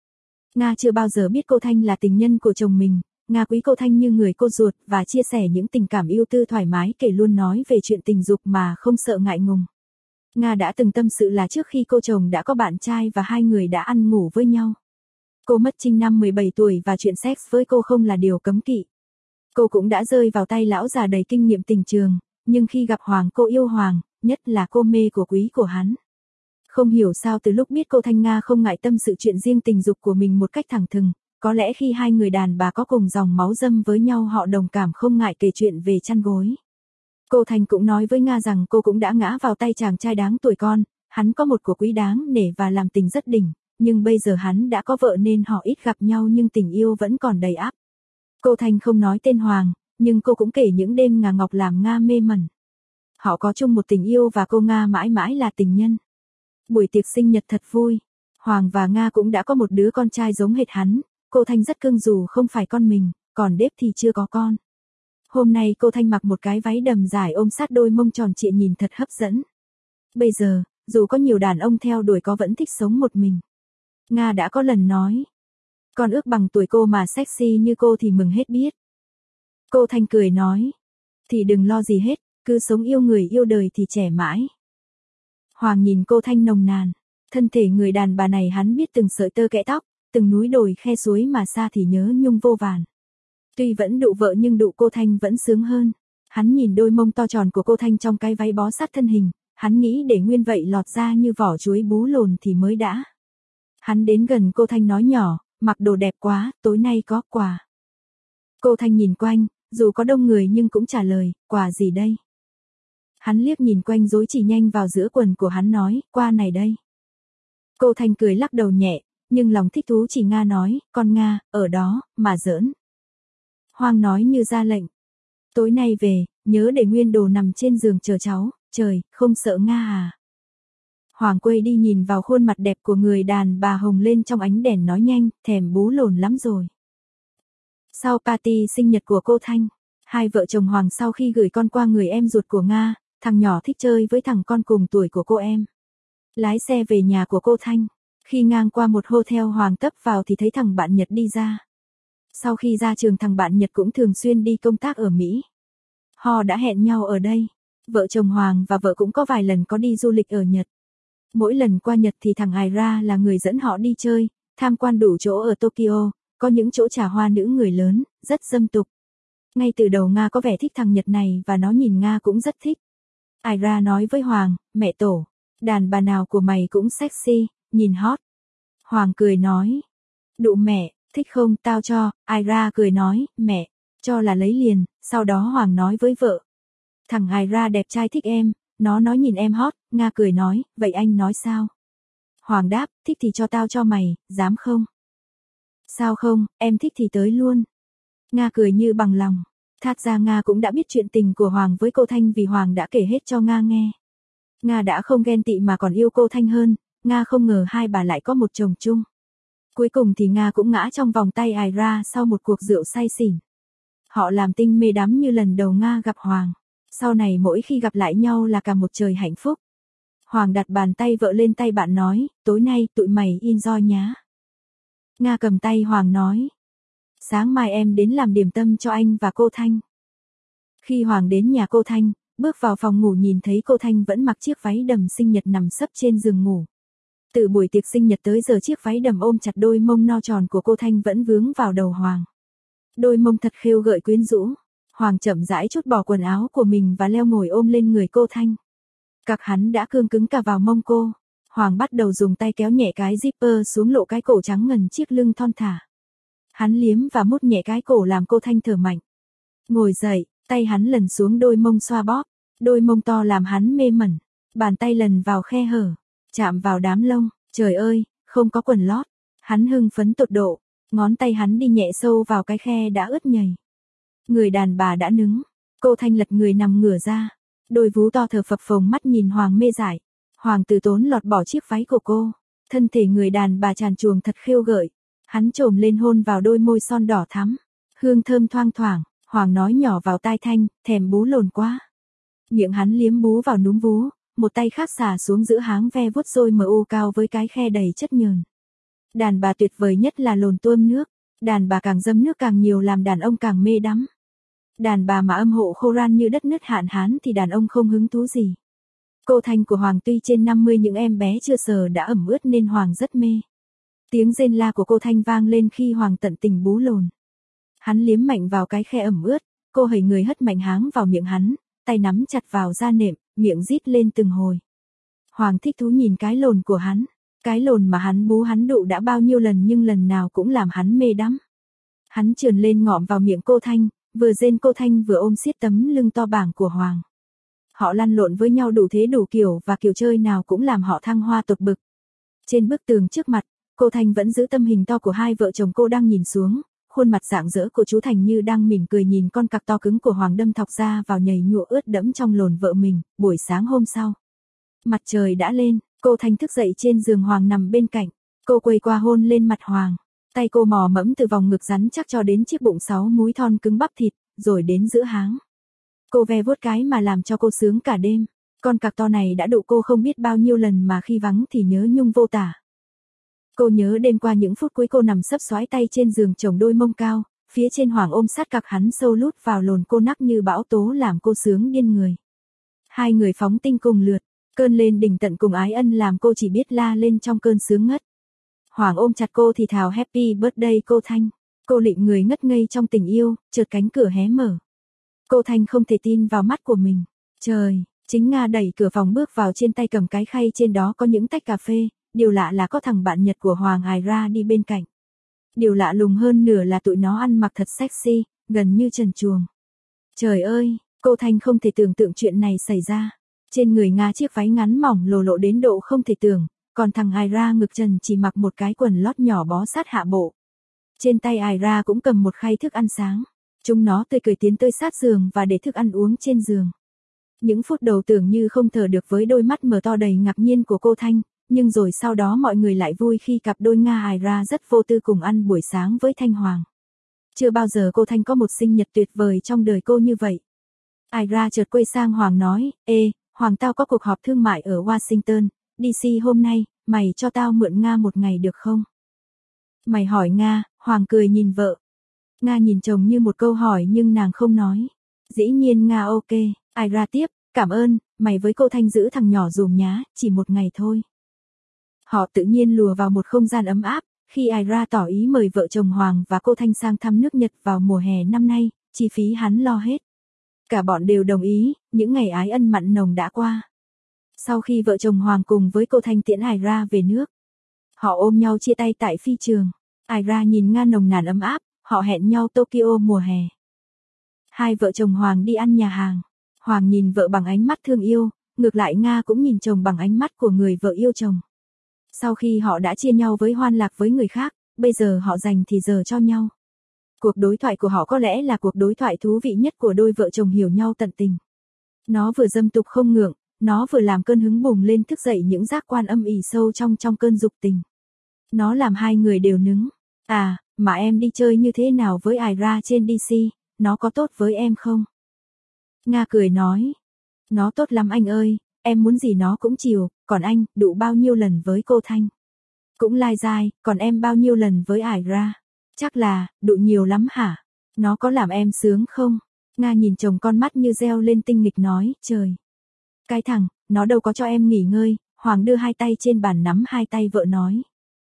Nga chưa bao giờ biết cô Thanh là tình nhân của chồng mình, Nga quý cô Thanh như người cô ruột và chia sẻ những tình cảm yêu tư thoải mái kể luôn nói về chuyện tình dục mà không sợ ngại ngùng. Nga đã từng tâm sự là trước khi cô chồng đã có bạn trai và hai người đã ăn ngủ với nhau. Cô mất Trinh năm 17 tuổi và chuyện sex với cô không là điều cấm kỵ. Cô cũng đã rơi vào tay lão già đầy kinh nghiệm tình trường, nhưng khi gặp Hoàng cô yêu Hoàng, nhất là cô mê của quý của hắn. Không hiểu sao từ lúc biết cô Thanh Nga không ngại tâm sự chuyện riêng tình dục của mình một cách thẳng thừng, có lẽ khi hai người đàn bà có cùng dòng máu dâm với nhau họ đồng cảm không ngại kể chuyện về chăn gối. Cô Thanh cũng nói với Nga rằng cô cũng đã ngã vào tay chàng trai đáng tuổi con, hắn có một của quý đáng nể và làm tình rất đỉnh, nhưng bây giờ hắn đã có vợ nên họ ít gặp nhau nhưng tình yêu vẫn còn đầy ắp. Cô Thanh không nói tên Hoàng, nhưng cô cũng kể những đêm ngà ngọc làm Nga mê mẩn. Họ có chung một tình yêu và cô Nga mãi mãi là tình nhân. Buổi tiệc sinh nhật thật vui. Hoàng và Nga cũng đã có một đứa con trai giống hệt hắn, cô Thanh rất cưng dù không phải con mình, còn Đếp thì chưa có con. Hôm nay cô Thanh mặc một cái váy đầm dài ôm sát đôi mông tròn trịa nhìn thật hấp dẫn. Bây giờ, dù có nhiều đàn ông theo đuổi cô vẫn thích sống một mình. Nga đã có lần nói, con ước bằng tuổi cô mà sexy như cô thì mừng hết biết. Cô Thanh cười nói, thì đừng lo gì hết, cứ sống yêu người yêu đời thì trẻ mãi. Hoàng nhìn cô Thanh nồng nàn, thân thể người đàn bà này hắn biết từng sợi tơ kẽ tóc, từng núi đồi khe suối mà xa thì nhớ nhung vô vàn. Tuy vẫn đụ vợ nhưng đụ cô Thanh vẫn sướng hơn. Hắn nhìn đôi mông to tròn của cô Thanh trong cái váy bó sát thân hình, hắn nghĩ để nguyên vậy lọt ra như vỏ chuối bú lồn thì mới đã. Hắn đến gần cô Thanh nói nhỏ, mặc đồ đẹp quá, tối nay có quà. Cô Thanh nhìn quanh, dù có đông người nhưng cũng trả lời, quà gì đây? Hắn liếc nhìn quanh rối chỉ nhanh vào giữa quần của hắn nói, qua này đây. Cô Thanh cười lắc đầu nhẹ, nhưng lòng thích thú chỉ Nga nói, con Nga, ở đó, mà giỡn. Hoàng nói như ra lệnh. Tối nay về, nhớ để nguyên đồ nằm trên giường chờ cháu, trời, không sợ Nga à. Hoàng quay đi nhìn vào khuôn mặt đẹp của người đàn bà hồng lên trong ánh đèn nói nhanh, thèm bú lồn lắm rồi. Sau party sinh nhật của cô Thanh, hai vợ chồng Hoàng sau khi gửi con qua người em ruột của Nga, thằng nhỏ thích chơi với thằng con cùng tuổi của cô em. Lái xe về nhà của cô Thanh, khi ngang qua một hotel Hoàng tấp vào thì thấy thằng bạn Nhật đi ra. Sau khi ra trường thằng bạn Nhật cũng thường xuyên đi công tác ở Mỹ. Họ đã hẹn nhau ở đây. Vợ chồng Hoàng và vợ cũng có vài lần có đi du lịch ở Nhật. Mỗi lần qua Nhật thì thằng Aira là người dẫn họ đi chơi, tham quan đủ chỗ ở Tokyo, có những chỗ trà hoa nữ người lớn, rất dâm tục. Ngay từ đầu Nga có vẻ thích thằng Nhật này và nó nhìn Nga cũng rất thích. Aira nói với Hoàng, mẹ tổ, đàn bà nào của mày cũng sexy, nhìn hot. Hoàng cười nói, đụ mẹ, thích không, tao cho. Aira cười nói, mẹ, cho là lấy liền. Sau đó Hoàng nói với vợ, thằng Aira đẹp trai thích em, nó nói nhìn em hot. Nga cười nói, vậy anh nói sao? Hoàng đáp, thích thì cho tao cho mày, dám không? Sao không, em thích thì tới luôn. Nga cười như bằng lòng. Thát ra Nga cũng đã biết chuyện tình của Hoàng với cô Thanh vì Hoàng đã kể hết cho Nga nghe. Nga đã không ghen tị mà còn yêu cô Thanh hơn, Nga không ngờ hai bà lại có một chồng chung. Cuối cùng thì Nga cũng ngã trong vòng tay Aira sau một cuộc rượu say xỉn. Họ làm tinh mê đắm như lần đầu Nga gặp Hoàng. Sau này mỗi khi gặp lại nhau là cả một trời hạnh phúc. Hoàng đặt bàn tay vợ lên tay bạn nói, tối nay tụi mày enjoy nhá. Nga cầm tay Hoàng nói, sáng mai em đến làm điểm tâm cho anh và cô Thanh. Khi Hoàng đến nhà cô Thanh, bước vào phòng ngủ nhìn thấy cô Thanh vẫn mặc chiếc váy đầm sinh nhật nằm sấp trên giường ngủ. Từ buổi tiệc sinh nhật tới giờ chiếc váy đầm ôm chặt đôi mông no tròn của cô Thanh vẫn vướng vào đầu Hoàng. Đôi mông thật khêu gợi quyến rũ. Hoàng chậm rãi trút bỏ quần áo của mình và leo ngồi ôm lên người cô Thanh. Cặc hắn đã cương cứng cả vào mông cô. Hoàng bắt đầu dùng tay kéo nhẹ cái zipper xuống lộ cái cổ trắng ngần chiếc lưng thon thả. Hắn liếm và mút nhẹ cái cổ làm cô Thanh thở mạnh. Ngồi dậy, tay hắn lần xuống đôi mông xoa bóp. Đôi mông to làm hắn mê mẩn. Bàn tay lần vào khe hở. Chạm vào đám lông. Trời ơi, không có quần lót. Hắn hưng phấn tột độ. Ngón tay hắn đi nhẹ sâu vào cái khe đã ướt nhầy. Người đàn bà đã nứng. Cô Thanh lật người nằm ngửa ra. Đôi vú to thở phập phồng mắt nhìn Hoàng mê dại. Hoàng từ tốn lọt bỏ chiếc váy của cô. Thân thể người đàn bà tràn truồng thật khêu gợi. Hắn trồm lên hôn vào đôi môi son đỏ thắm. Hương thơm thoang thoảng. Hoàng nói nhỏ vào tai Thanh, thèm bú lồn quá. Miệng hắn liếm bú vào núm vú. Một tay khác xả xuống giữa háng ve vuốt rôi mờ u cao với cái khe đầy chất nhờn. Đàn bà tuyệt vời nhất là lồn tuôn nước. Đàn bà càng dâm nước càng nhiều làm đàn ông càng mê đắm. Đàn bà mà âm hộ khô ran như đất nứt hạn hán thì đàn ông không hứng thú gì. Cô thanh của Hoàng tuy trên 50 những em bé chưa sờ đã ẩm ướt nên Hoàng rất mê. Tiếng rên la của cô thanh vang lên khi Hoàng tận tình bú lồn. Hắn liếm mạnh vào cái khe ẩm ướt, cô hầy người hất mạnh háng vào miệng hắn, tay nắm chặt vào da nệm, miệng rít lên từng hồi. Hoàng thích thú nhìn cái lồn của hắn, cái lồn mà hắn bú hắn đụ đã bao nhiêu lần nhưng lần nào cũng làm hắn mê đắm. Hắn trườn lên ngọm vào miệng cô thanh, vừa rên cô thanh vừa ôm siết tấm lưng to bảng của Hoàng. Họ lăn lộn với nhau đủ thế đủ kiểu và kiểu chơi nào cũng làm họ thăng hoa tột bực. Trên bức tường trước mặt, cô thanh vẫn giữ tâm hình to của hai vợ chồng cô đang nhìn xuống, khuôn mặt rạng rỡ của chú Thành như đang mỉm cười nhìn con cặc to cứng của Hoàng đâm thọc ra vào nhầy nhụa ướt đẫm trong lồn vợ mình. Buổi sáng hôm sau, mặt trời đã lên, cô thanh thức dậy trên giường Hoàng nằm bên cạnh, cô quay qua hôn lên mặt Hoàng, tay cô mò mẫm từ vòng ngực rắn chắc cho đến chiếc bụng 6 múi thon cứng bắp thịt, rồi đến giữa háng. Cô ve vuốt cái mà làm cho cô sướng cả đêm, con cặc to này đã đụ cô không biết bao nhiêu lần mà khi vắng thì nhớ nhung vô tả. Cô nhớ đêm qua những phút cuối cô nằm sấp xoái tay trên giường chồng đôi mông cao, phía trên Hoàng ôm sát cặc hắn sâu lút vào lồn cô nắc như bão tố làm cô sướng điên người. Hai người phóng tinh cùng lượt, cơn lên đỉnh tận cùng ái ân làm cô chỉ biết la lên trong cơn sướng ngất. Hoàng ôm chặt cô thì thào happy birthday cô thanh, cô lịm người ngất ngây trong tình yêu, chợt cánh cửa hé mở. Cô thanh không thể tin vào mắt của mình. Trời, chính Nga đẩy cửa phòng bước vào trên tay cầm cái khay trên đó có những tách cà phê, điều lạ là có thằng bạn Nhật của Hoàng Aira đi bên cạnh. Điều lạ lùng hơn nửa là tụi nó ăn mặc thật sexy, gần như trần truồng. Trời ơi, cô thanh không thể tưởng tượng chuyện này xảy ra. Trên người Nga chiếc váy ngắn mỏng lồ lộ đến độ không thể tưởng, còn thằng Aira ngực trần chỉ mặc một cái quần lót nhỏ bó sát hạ bộ. Trên tay Aira cũng cầm một khay thức ăn sáng. Chúng nó tươi cười tiến tới sát giường và để thức ăn uống trên giường. Những phút đầu tưởng như không thở được với đôi mắt mở to đầy ngạc nhiên của cô thanh, nhưng rồi sau đó mọi người lại vui khi cặp đôi Nga Aira rất vô tư cùng ăn buổi sáng với Thanh Hoàng. Chưa bao giờ cô thanh có một sinh nhật tuyệt vời trong đời cô như vậy. Aira chợt quay sang Hoàng nói, ê, Hoàng tao có cuộc họp thương mại ở Washington, DC hôm nay, mày cho tao mượn Nga một ngày được không? Mày hỏi Nga, Hoàng cười nhìn vợ. Nga nhìn chồng như một câu hỏi nhưng nàng không nói. Dĩ nhiên Nga ok, Aira tiếp, cảm ơn, mày với cô thanh giữ thằng nhỏ dùm nhá, chỉ một ngày thôi. Họ tự nhiên lùa vào một không gian ấm áp, khi Aira tỏ ý mời vợ chồng Hoàng và cô thanh sang thăm nước Nhật vào mùa hè năm nay, chi phí hắn lo hết. Cả bọn đều đồng ý, những ngày ái ân mặn nồng đã qua. Sau khi vợ chồng Hoàng cùng với cô thanh tiễn Aira về nước, họ ôm nhau chia tay tại phi trường. Aira nhìn Nga nồng nàn ấm áp, họ hẹn nhau Tokyo mùa hè. Hai vợ chồng Hoàng đi ăn nhà hàng. Hoàng nhìn vợ bằng ánh mắt thương yêu, ngược lại Nga cũng nhìn chồng bằng ánh mắt của người vợ yêu chồng. Sau khi họ đã chia nhau với hoan lạc với người khác, bây giờ họ dành thì giờ cho nhau. Cuộc đối thoại của họ có lẽ là cuộc đối thoại thú vị nhất của đôi vợ chồng hiểu nhau tận tình. Nó vừa dâm tục không ngượng, nó vừa làm cơn hứng bùng lên thức dậy những giác quan âm ỉ sâu trong cơn dục tình. Nó làm hai người đều nứng. À, mà em đi chơi như thế nào với Aira trên DC, nó có tốt với em không? Nga cười nói. Nó tốt lắm anh ơi, em muốn gì nó cũng chiều, còn anh, đụ bao nhiêu lần với cô Thanh? Cũng lai dai, còn em bao nhiêu lần với Aira? Chắc là, đụ nhiều lắm hả? Nó có làm em sướng không? Nga nhìn chồng con mắt như reo lên tinh nghịch nói, trời. Cái thằng, nó đâu có cho em nghỉ ngơi, Hoàng đưa hai tay trên bàn nắm hai tay vợ nói.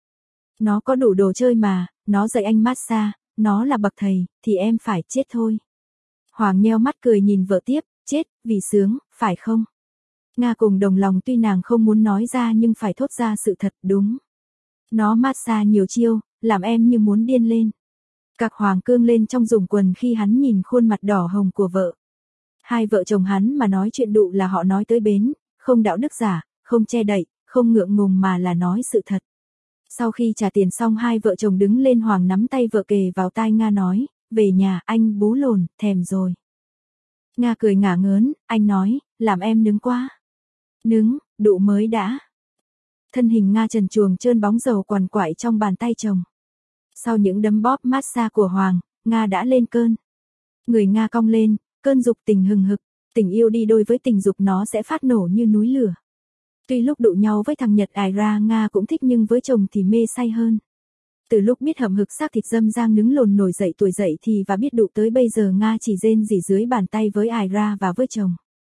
Nó có đủ đồ chơi mà, nó dạy anh massage, nó là bậc thầy, thì em phải chết thôi. Hoàng nheo mắt cười nhìn vợ tiếp, chết, vì sướng, phải không? Nga cùng đồng lòng tuy nàng không muốn nói ra nhưng phải thốt ra sự thật đúng. Nó massage nhiều chiêu, làm em như muốn điên lên. Cặc Hoàng cương lên trong dùng quần khi hắn nhìn khuôn mặt đỏ hồng của vợ. Hai vợ chồng hắn mà nói chuyện đụ là họ nói tới bến, không đạo đức giả, không che đậy, không ngượng ngùng mà là nói sự thật. Sau khi trả tiền xong hai vợ chồng đứng lên. Hoàng nắm tay vợ kề vào tai Nga nói, về nhà anh bú lồn, thèm rồi. Nga cười ngả ngớn, anh nói, làm em nứng quá. Nứng, đụ mới đã. Thân hình Nga trần truồng trơn bóng dầu quằn quại trong bàn tay chồng. Sau những đấm bóp massage của Hoàng, Nga đã lên cơn. Người Nga cong lên, cơn dục tình hừng hực, tình yêu đi đôi với tình dục nó sẽ phát nổ như núi lửa. Tuy lúc đụ nhau với thằng Nhật Aira Nga cũng thích nhưng với chồng thì mê say hơn. Từ lúc biết hầm hực xác thịt dâm giang nứng lồn nổi dậy tuổi dậy thì và biết đụ tới bây giờ Nga chỉ rên rỉ dưới bàn tay với Aira và với chồng.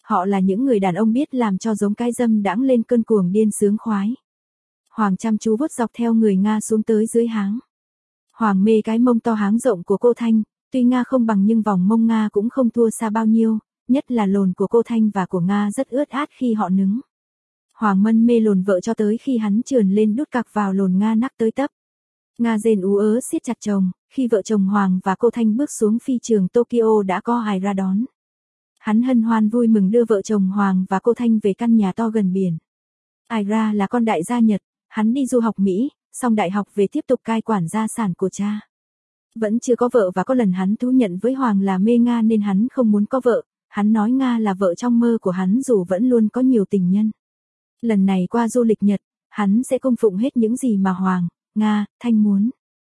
Họ là những người đàn ông biết làm cho giống cái dâm đãng lên cơn cuồng điên sướng khoái. Hoàng chăm chú vuốt dọc theo người Nga xuống tới dưới háng. Hoàng mê cái mông to háng rộng của cô Thanh, tuy Nga không bằng nhưng vòng mông Nga cũng không thua xa bao nhiêu, nhất là lồn của cô Thanh và của Nga rất ướt át khi họ nứng. Hoàng mân mê lồn vợ cho tới khi hắn trườn lên đút cặc vào lồn Nga nắc tới tấp. Nga rên ú ớ siết chặt chồng, khi vợ chồng Hoàng và cô Thanh bước xuống phi trường Tokyo đã có ai ra đón. Hắn hân hoan vui mừng đưa vợ chồng Hoàng và cô Thanh về căn nhà to gần biển. Aira là con đại gia Nhật, hắn đi du học Mỹ, xong đại học về tiếp tục cai quản gia sản của cha. Vẫn chưa có vợ và có lần hắn thú nhận với Hoàng là mê Nga nên hắn không muốn có vợ, hắn nói Nga là vợ trong mơ của hắn dù vẫn luôn có nhiều tình nhân. Lần này qua du lịch Nhật, hắn sẽ cung phụng hết những gì mà Hoàng, Nga, Thanh muốn.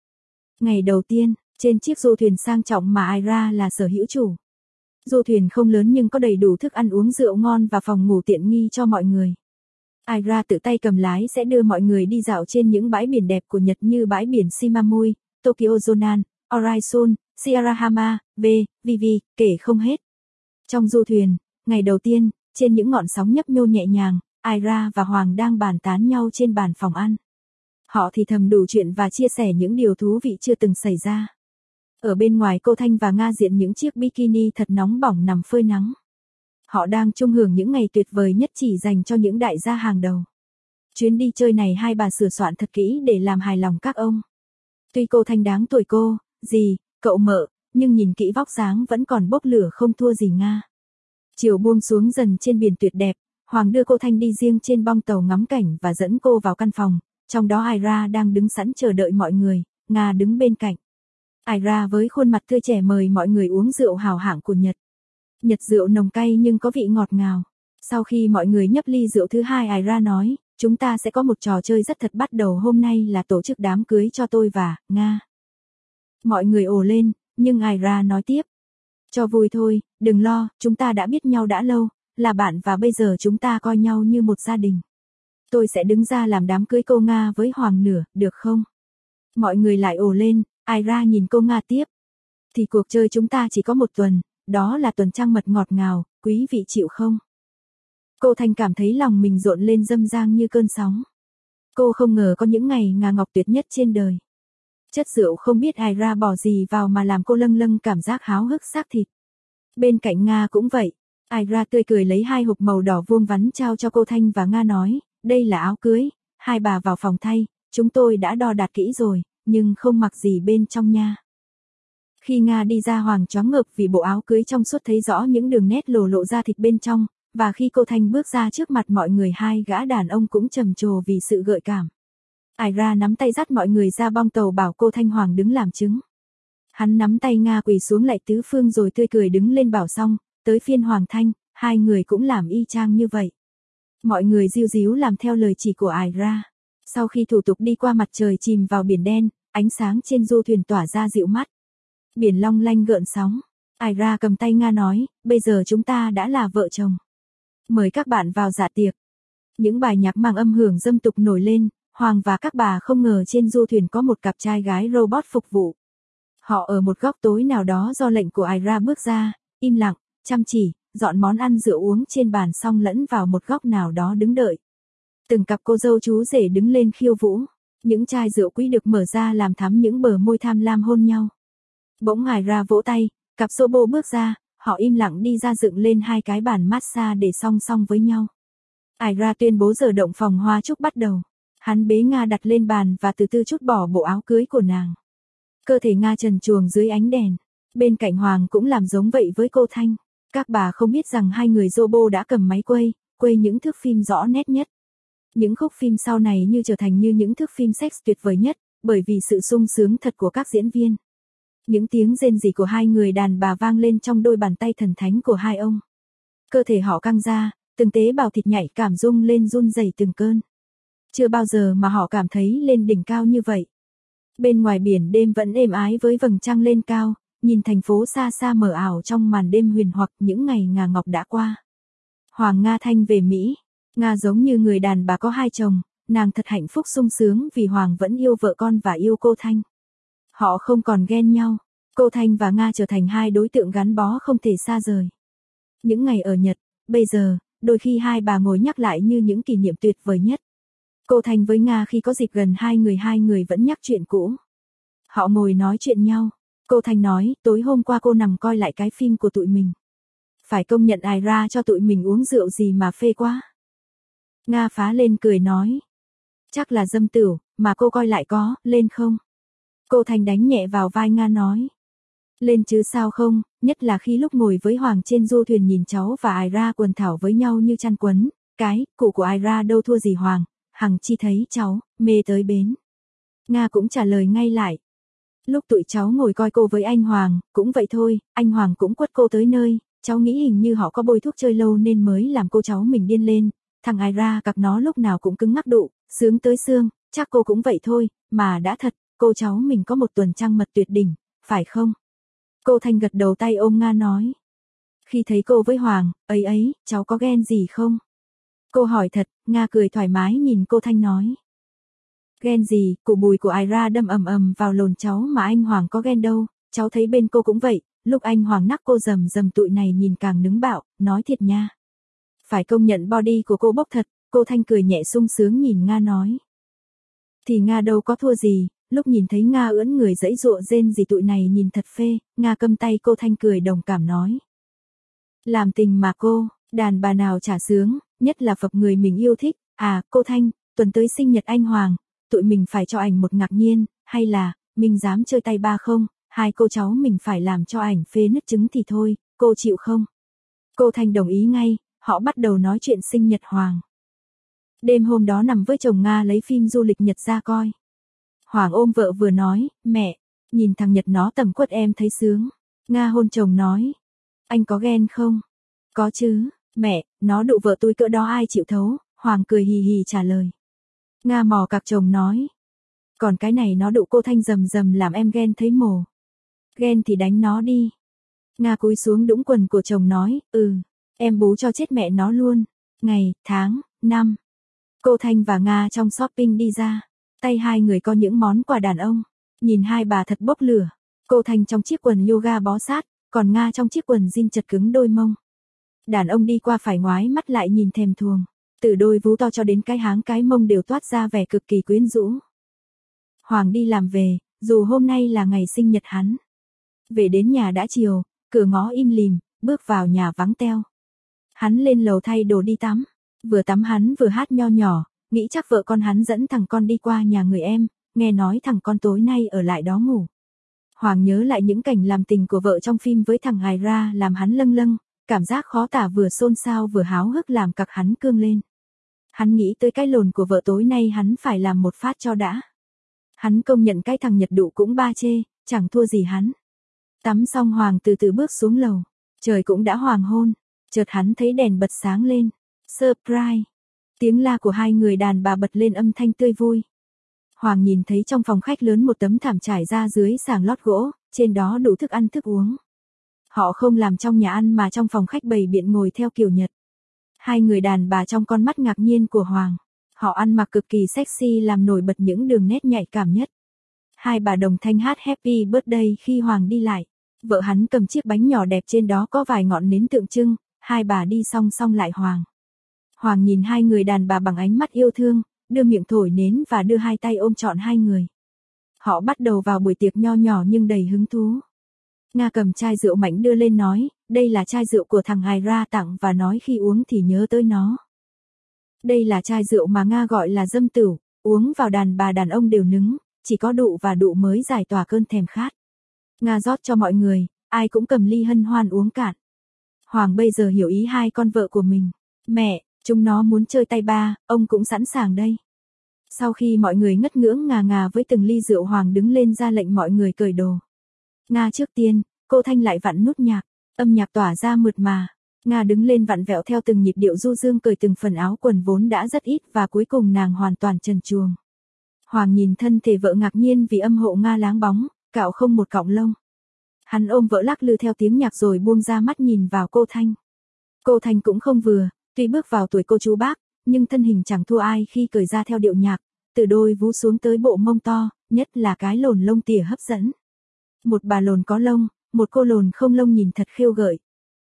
Ngày đầu tiên, trên chiếc du thuyền sang trọng mà Aira là sở hữu chủ. Du thuyền không lớn nhưng có đầy đủ thức ăn uống rượu ngon và phòng ngủ tiện nghi cho mọi người. Aira tự tay cầm lái sẽ đưa mọi người đi dạo trên những bãi biển đẹp của Nhật như bãi biển Shimamui, Tokyo Jonan, Oraisun, Shirahama, Vivi, kể không hết. Trong du thuyền, ngày đầu tiên, trên những ngọn sóng nhấp nhô nhẹ nhàng, Aira và Hoàng đang bàn tán nhau trên bàn phòng ăn. Họ thì thầm đủ chuyện và chia sẻ những điều thú vị chưa từng xảy ra. Ở bên ngoài cô Thanh và Nga diện những chiếc bikini thật nóng bỏng nằm phơi nắng. Họ đang chung hưởng những ngày tuyệt vời nhất chỉ dành cho những đại gia hàng đầu. Chuyến đi chơi này hai bà sửa soạn thật kỹ để làm hài lòng các ông. Tuy cô Thanh đáng tuổi cô, dì, cậu mợ, nhưng nhìn kỹ vóc dáng vẫn còn bốc lửa không thua gì Nga. Chiều buông xuống dần trên biển tuyệt đẹp, Hoàng đưa cô Thanh đi riêng trên bong tàu ngắm cảnh và dẫn cô vào căn phòng, trong đó Aira đang đứng sẵn chờ đợi mọi người, Nga đứng bên cạnh. Aira với khuôn mặt tươi trẻ mời mọi người uống rượu hào hạng của Nhật. Nhật rượu nồng cay nhưng có vị ngọt ngào. Sau khi mọi người nhấp ly rượu thứ hai, Aira nói, chúng ta sẽ có một trò chơi rất thật bắt đầu hôm nay là tổ chức đám cưới cho tôi và Nga. Mọi người ồ lên, nhưng Aira nói tiếp. Cho vui thôi, đừng lo, chúng ta đã biết nhau đã lâu, là bạn và bây giờ chúng ta coi nhau như một gia đình. Tôi sẽ đứng ra làm đám cưới cô Nga với Hoàng nửa, được không? Mọi người lại ồ lên, Aira nhìn cô Nga tiếp. Thì cuộc chơi chúng ta chỉ có một tuần, đó là tuần trăng mật ngọt ngào, quý vị chịu không? Cô Thanh cảm thấy lòng mình rộn lên râm ran như cơn sóng. Cô không ngờ có những ngày ngà ngọc tuyệt nhất trên đời. Chất rượu không biết Aira bỏ gì vào mà làm cô lâng lâng cảm giác háo hức xác thịt. Bên cạnh Nga cũng vậy. Aira tươi cười lấy hai hộp màu đỏ vuông vắn trao cho cô Thanh và Nga nói, đây là áo cưới, hai bà vào phòng thay, chúng tôi đã đo đạc kỹ rồi, nhưng không mặc gì bên trong nha. Khi Nga đi ra, Hoàng choáng ngợp vì bộ áo cưới trong suốt thấy rõ những đường nét lộ ra thịt bên trong, và khi cô Thanh bước ra trước mặt mọi người, hai gã đàn ông cũng trầm trồ vì sự gợi cảm. Aira nắm tay dắt mọi người ra bong tàu bảo cô Thanh Hoàng đứng làm chứng. Hắn nắm tay Nga quỳ xuống lạy tứ phương rồi tươi cười đứng lên bảo xong, tới phiên Hoàng Thanh, hai người cũng làm y chang như vậy. Mọi người ríu ríu làm theo lời chỉ của Aira. Sau khi thủ tục đi qua, mặt trời chìm vào biển đen, ánh sáng trên du thuyền tỏa ra dịu mắt. Biển long lanh gợn sóng. Aira cầm tay Nga nói, bây giờ chúng ta đã là vợ chồng. Mời các bạn vào dạ tiệc. Những bài nhạc mang âm hưởng dâm tục nổi lên, Hoàng và các bà không ngờ trên du thuyền có một cặp trai gái robot phục vụ. Họ ở một góc tối nào đó do lệnh của Aira bước ra, im lặng, chăm chỉ, dọn món ăn rượu uống trên bàn xong lẫn vào một góc nào đó đứng đợi. Từng cặp cô dâu chú rể đứng lên khiêu vũ, những chai rượu quý được mở ra làm thắm những bờ môi tham lam hôn nhau. Bỗng Aira vỗ tay, cặp Sobo bước ra, họ im lặng đi ra dựng lên hai cái bàn massage để song song với nhau. Aira tuyên bố giờ động phòng hoa chúc bắt đầu. Hắn bế Nga đặt lên bàn và từ từ trút bỏ bộ áo cưới của nàng. Cơ thể Nga trần truồng dưới ánh đèn. Bên cạnh Hoàng cũng làm giống vậy với cô Thanh. Các bà không biết rằng hai người Robo đã cầm máy quay những thước phim rõ nét nhất. Những khúc phim sau này như trở thành như những thước phim sex tuyệt vời nhất, bởi vì sự sung sướng thật của các diễn viên. Những tiếng rên rỉ của hai người đàn bà vang lên trong đôi bàn tay thần thánh của hai ông. Cơ thể họ căng ra, từng tế bào thịt nhạy cảm rung lên run rẩy từng cơn. Chưa bao giờ mà họ cảm thấy lên đỉnh cao như vậy. Bên ngoài biển đêm vẫn êm ái với vầng trăng lên cao, nhìn thành phố xa xa mờ ảo trong màn đêm huyền hoặc những ngày ngà ngọc đã qua. Hoàng Nga Thanh về Mỹ. Nga giống như người đàn bà có hai chồng, nàng thật hạnh phúc sung sướng vì Hoàng vẫn yêu vợ con và yêu cô Thanh. Họ không còn ghen nhau. Cô Thanh và Nga trở thành hai đối tượng gắn bó không thể xa rời. Những ngày ở Nhật, bây giờ, đôi khi hai bà ngồi nhắc lại như những kỷ niệm tuyệt vời nhất. Cô Thanh với Nga khi có dịp gần hai người vẫn nhắc chuyện cũ. Họ ngồi nói chuyện nhau. Cô Thanh nói, tối hôm qua cô nằm coi lại cái phim của tụi mình. Phải công nhận ai ra cho tụi mình uống rượu gì mà phê quá. Nga phá lên cười nói. Chắc là dâm tửu, mà cô coi lại có, lên không? Cô Thanh đánh nhẹ vào vai Nga nói. Lên chứ sao không, nhất là khi lúc ngồi với Hoàng trên du thuyền nhìn cháu và ai ra quần thảo với nhau như chăn quấn. Cái, cụ của ai ra đâu thua gì Hoàng, hằng chi thấy cháu, mê tới bến. Nga cũng trả lời ngay lại. Lúc tụi cháu ngồi coi cô với anh Hoàng, cũng vậy thôi, anh Hoàng cũng quất cô tới nơi, cháu nghĩ hình như họ có bôi thuốc chơi lâu nên mới làm cô cháu mình điên lên. Thằng ai ra cặp nó lúc nào cũng cứng ngắc đụ, sướng tới xương, chắc cô cũng vậy thôi, mà đã thật, cô cháu mình có một tuần trăng mật tuyệt đỉnh, phải không? Cô Thanh gật đầu tay ôm Nga nói. Khi thấy cô với Hoàng, ấy, cháu có ghen gì không? Cô hỏi thật, Nga cười thoải mái nhìn cô Thanh nói. Ghen gì, cụ Bùi của ai ra đâm ầm vào lồn cháu mà anh Hoàng có ghen đâu, cháu thấy bên cô cũng vậy, lúc anh Hoàng nắc cô rầm tụi này nhìn càng nứng bạo, nói thiệt nha. Phải công nhận body của cô bốc thật, cô Thanh cười nhẹ sung sướng nhìn Nga nói. Thì Nga đâu có thua gì, lúc nhìn thấy Nga ưỡn người giãy giụa rên gì tụi này nhìn thật phê, Nga cầm tay cô Thanh cười đồng cảm nói. Làm tình mà cô, đàn bà nào chả sướng, nhất là phập người mình yêu thích, à, cô Thanh, tuần tới sinh nhật anh Hoàng, tụi mình phải cho ảnh một ngạc nhiên, hay là, mình dám chơi tay ba không, hai cô cháu mình phải làm cho ảnh phê nứt trứng thì thôi, cô chịu không? Cô Thanh đồng ý ngay, họ bắt đầu nói chuyện sinh nhật Hoàng. Đêm hôm đó nằm với chồng Nga lấy phim du lịch Nhật ra coi. Hoàng ôm vợ vừa nói, mẹ, nhìn thằng Nhật nó tầm quất em thấy sướng. Nga hôn chồng nói, anh có ghen không? Có chứ, mẹ, nó đụ vợ tôi cỡ đó ai chịu thấu, Hoàng cười hì hì trả lời. Nga mò cặc chồng nói, còn cái này nó đụ cô Thanh rầm làm em ghen thấy mồ. Ghen thì đánh nó đi. Nga cúi xuống đũng quần của chồng nói, em bú cho chết mẹ nó luôn. Ngày, tháng, năm. Cô Thanh và Nga trong shopping đi ra. Tay hai người có những món quà đàn ông. Nhìn hai bà thật bốc lửa. Cô Thanh trong chiếc quần yoga bó sát, còn Nga trong chiếc quần jean chật cứng đôi mông. Đàn ông đi qua phải ngoái mắt lại nhìn thèm thuồng. Từ đôi vú to cho đến cái háng cái mông đều toát ra vẻ cực kỳ quyến rũ. Hoàng đi làm về, dù hôm nay là ngày sinh nhật hắn. Về đến nhà đã chiều, cửa ngõ im lìm, bước vào nhà vắng teo. Hắn lên lầu thay đồ đi tắm. Vừa tắm hắn vừa hát nho nhỏ, nghĩ chắc vợ con hắn dẫn thằng con đi qua nhà người em, nghe nói thằng con tối nay ở lại đó ngủ. Hoàng nhớ lại những cảnh làm tình của vợ trong phim với thằng Hài Ra làm hắn lâng, cảm giác khó tả vừa xôn xao vừa háo hức làm cặc hắn cương lên. Hắn nghĩ tới cái lồn của vợ tối nay hắn phải làm một phát cho đã. Hắn công nhận cái thằng Nhật đụ cũng ba chê, chẳng thua gì hắn. Tắm xong Hoàng từ từ bước xuống lầu, trời cũng đã hoàng hôn, chợt hắn thấy đèn bật sáng lên. Surprise! Tiếng la của hai người đàn bà bật lên âm thanh tươi vui. Hoàng nhìn thấy trong phòng khách lớn một tấm thảm trải ra dưới sàng lót gỗ, trên đó đủ thức ăn thức uống. Họ không làm trong nhà ăn mà trong phòng khách bày biện ngồi theo kiểu Nhật. Hai người đàn bà trong con mắt ngạc nhiên của Hoàng. Họ ăn mặc cực kỳ sexy làm nổi bật những đường nét nhạy cảm nhất. Hai bà đồng thanh hát Happy Birthday khi Hoàng đi lại. Vợ hắn cầm chiếc bánh nhỏ đẹp trên đó có vài ngọn nến tượng trưng, hai bà đi song song lại Hoàng. Hoàng nhìn hai người đàn bà bằng ánh mắt yêu thương, đưa miệng thổi nến và đưa hai tay ôm trọn hai người. Họ bắt đầu vào buổi tiệc nho nhỏ nhưng đầy hứng thú. Nga cầm chai rượu mạnh đưa lên nói, đây là chai rượu của thằng Hài Ra tặng và nói khi uống thì nhớ tới nó. Đây là chai rượu mà Nga gọi là dâm tửu, uống vào đàn bà đàn ông đều nứng, chỉ có đụ và đụ mới giải tỏa cơn thèm khát. Nga rót cho mọi người, ai cũng cầm ly hân hoan uống cạn. Hoàng bây giờ hiểu ý hai con vợ của mình. Mẹ, chúng nó muốn chơi tay ba, ông cũng sẵn sàng đây. Sau khi mọi người ngất ngưỡng ngà với từng ly rượu Hoàng đứng lên ra lệnh mọi người cởi đồ. Nga trước tiên, cô Thanh lại vặn nút nhạc, âm nhạc tỏa ra mượt mà. Nga đứng lên vặn vẹo theo từng nhịp điệu du dương cởi từng phần áo quần vốn đã rất ít và cuối cùng nàng hoàn toàn trần truồng. Hoàng nhìn thân thể vợ ngạc nhiên vì âm hộ Nga láng bóng, cạo không một cọng lông. Hắn ôm vợ lắc lư theo tiếng nhạc rồi buông ra mắt nhìn vào cô Thanh. Cô Thanh cũng không vừa, tuy bước vào tuổi cô chú bác, nhưng thân hình chẳng thua ai khi cởi ra theo điệu nhạc, từ đôi vú xuống tới bộ mông to, nhất là cái lồn lông tỉa hấp dẫn. Một bà lồn có lông, một cô lồn không lông nhìn thật khêu gợi.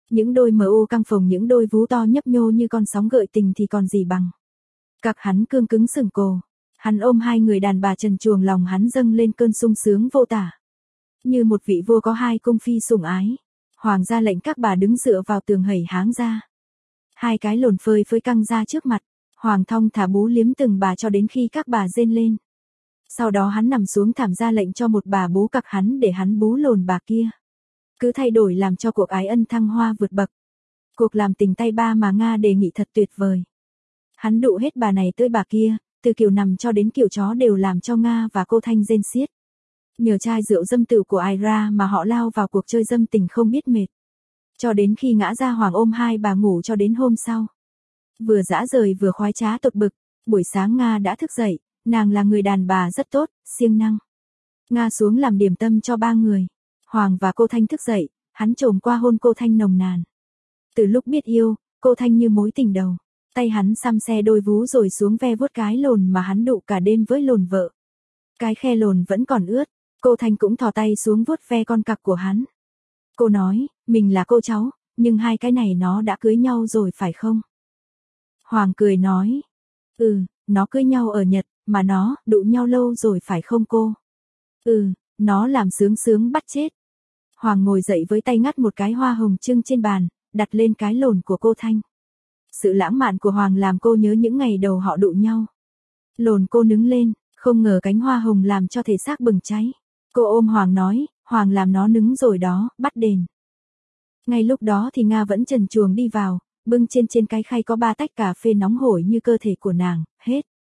Những đôi mờ u căng phồng, những đôi vú to nhấp nhô như con sóng gợi tình thì còn gì bằng. Cặc hắn cương cứng sừng cổ. Hắn ôm hai người đàn bà trần truồng, lòng hắn dâng lên cơn sung sướng vô tả. Như một vị vua có hai cung phi sủng ái. Hoàng ra lệnh các bà đứng dựa vào tường hẩy háng ra. Hai cái lồn phơi phới căng ra trước mặt. Hoàng thong thả bú liếm từng bà cho đến khi các bà rên lên. Sau đó hắn nằm xuống thảm ra lệnh cho một bà bú cặc hắn để hắn bú lồn bà kia. Cứ thay đổi làm cho cuộc ái ân thăng hoa vượt bậc. Cuộc làm tình tay ba mà Nga đề nghị thật tuyệt vời. Hắn đụ hết bà này tới bà kia, từ kiểu nằm cho đến kiểu chó đều làm cho Nga và cô Thanh rên xiết. Nhờ chai rượu dâm tựu của Ira mà họ lao vào cuộc chơi dâm tình không biết mệt. Cho đến khi ngã ra, Hoàng ôm hai bà ngủ cho đến hôm sau. Vừa dã rời vừa khoái trá tột bực, buổi sáng Nga đã thức dậy, nàng là người đàn bà rất tốt, siêng năng. Nga xuống làm điểm tâm cho ba người. Hoàng và cô Thanh thức dậy, hắn chồm qua hôn cô Thanh nồng nàn. Từ lúc biết yêu, cô Thanh như mối tình đầu. Tay hắn xăm xe đôi vú rồi xuống ve vuốt cái lồn mà hắn đụ cả đêm với lồn vợ. Cái khe lồn vẫn còn ướt, cô Thanh cũng thò tay xuống vuốt ve con cặc của hắn. Cô nói, mình là cô cháu, nhưng hai cái này nó đã cưới nhau rồi phải không? Hoàng cười nói, nó cưới nhau ở Nhật, mà nó đụ nhau lâu rồi phải không cô? Nó làm sướng sướng bắt chết. Hoàng ngồi dậy với tay ngắt một cái hoa hồng trưng trên bàn, đặt lên cái lồn của cô Thanh. Sự lãng mạn của Hoàng làm cô nhớ những ngày đầu họ đụ nhau. Lồn cô nứng lên, không ngờ cánh hoa hồng làm cho thể xác bừng cháy. Cô ôm Hoàng nói, Hoàng làm nó nứng rồi đó, bắt đền. Ngay lúc đó thì Nga vẫn trần truồng đi vào, bưng trên cái khay có 3 tách cà phê nóng hổi như cơ thể của nàng, hết.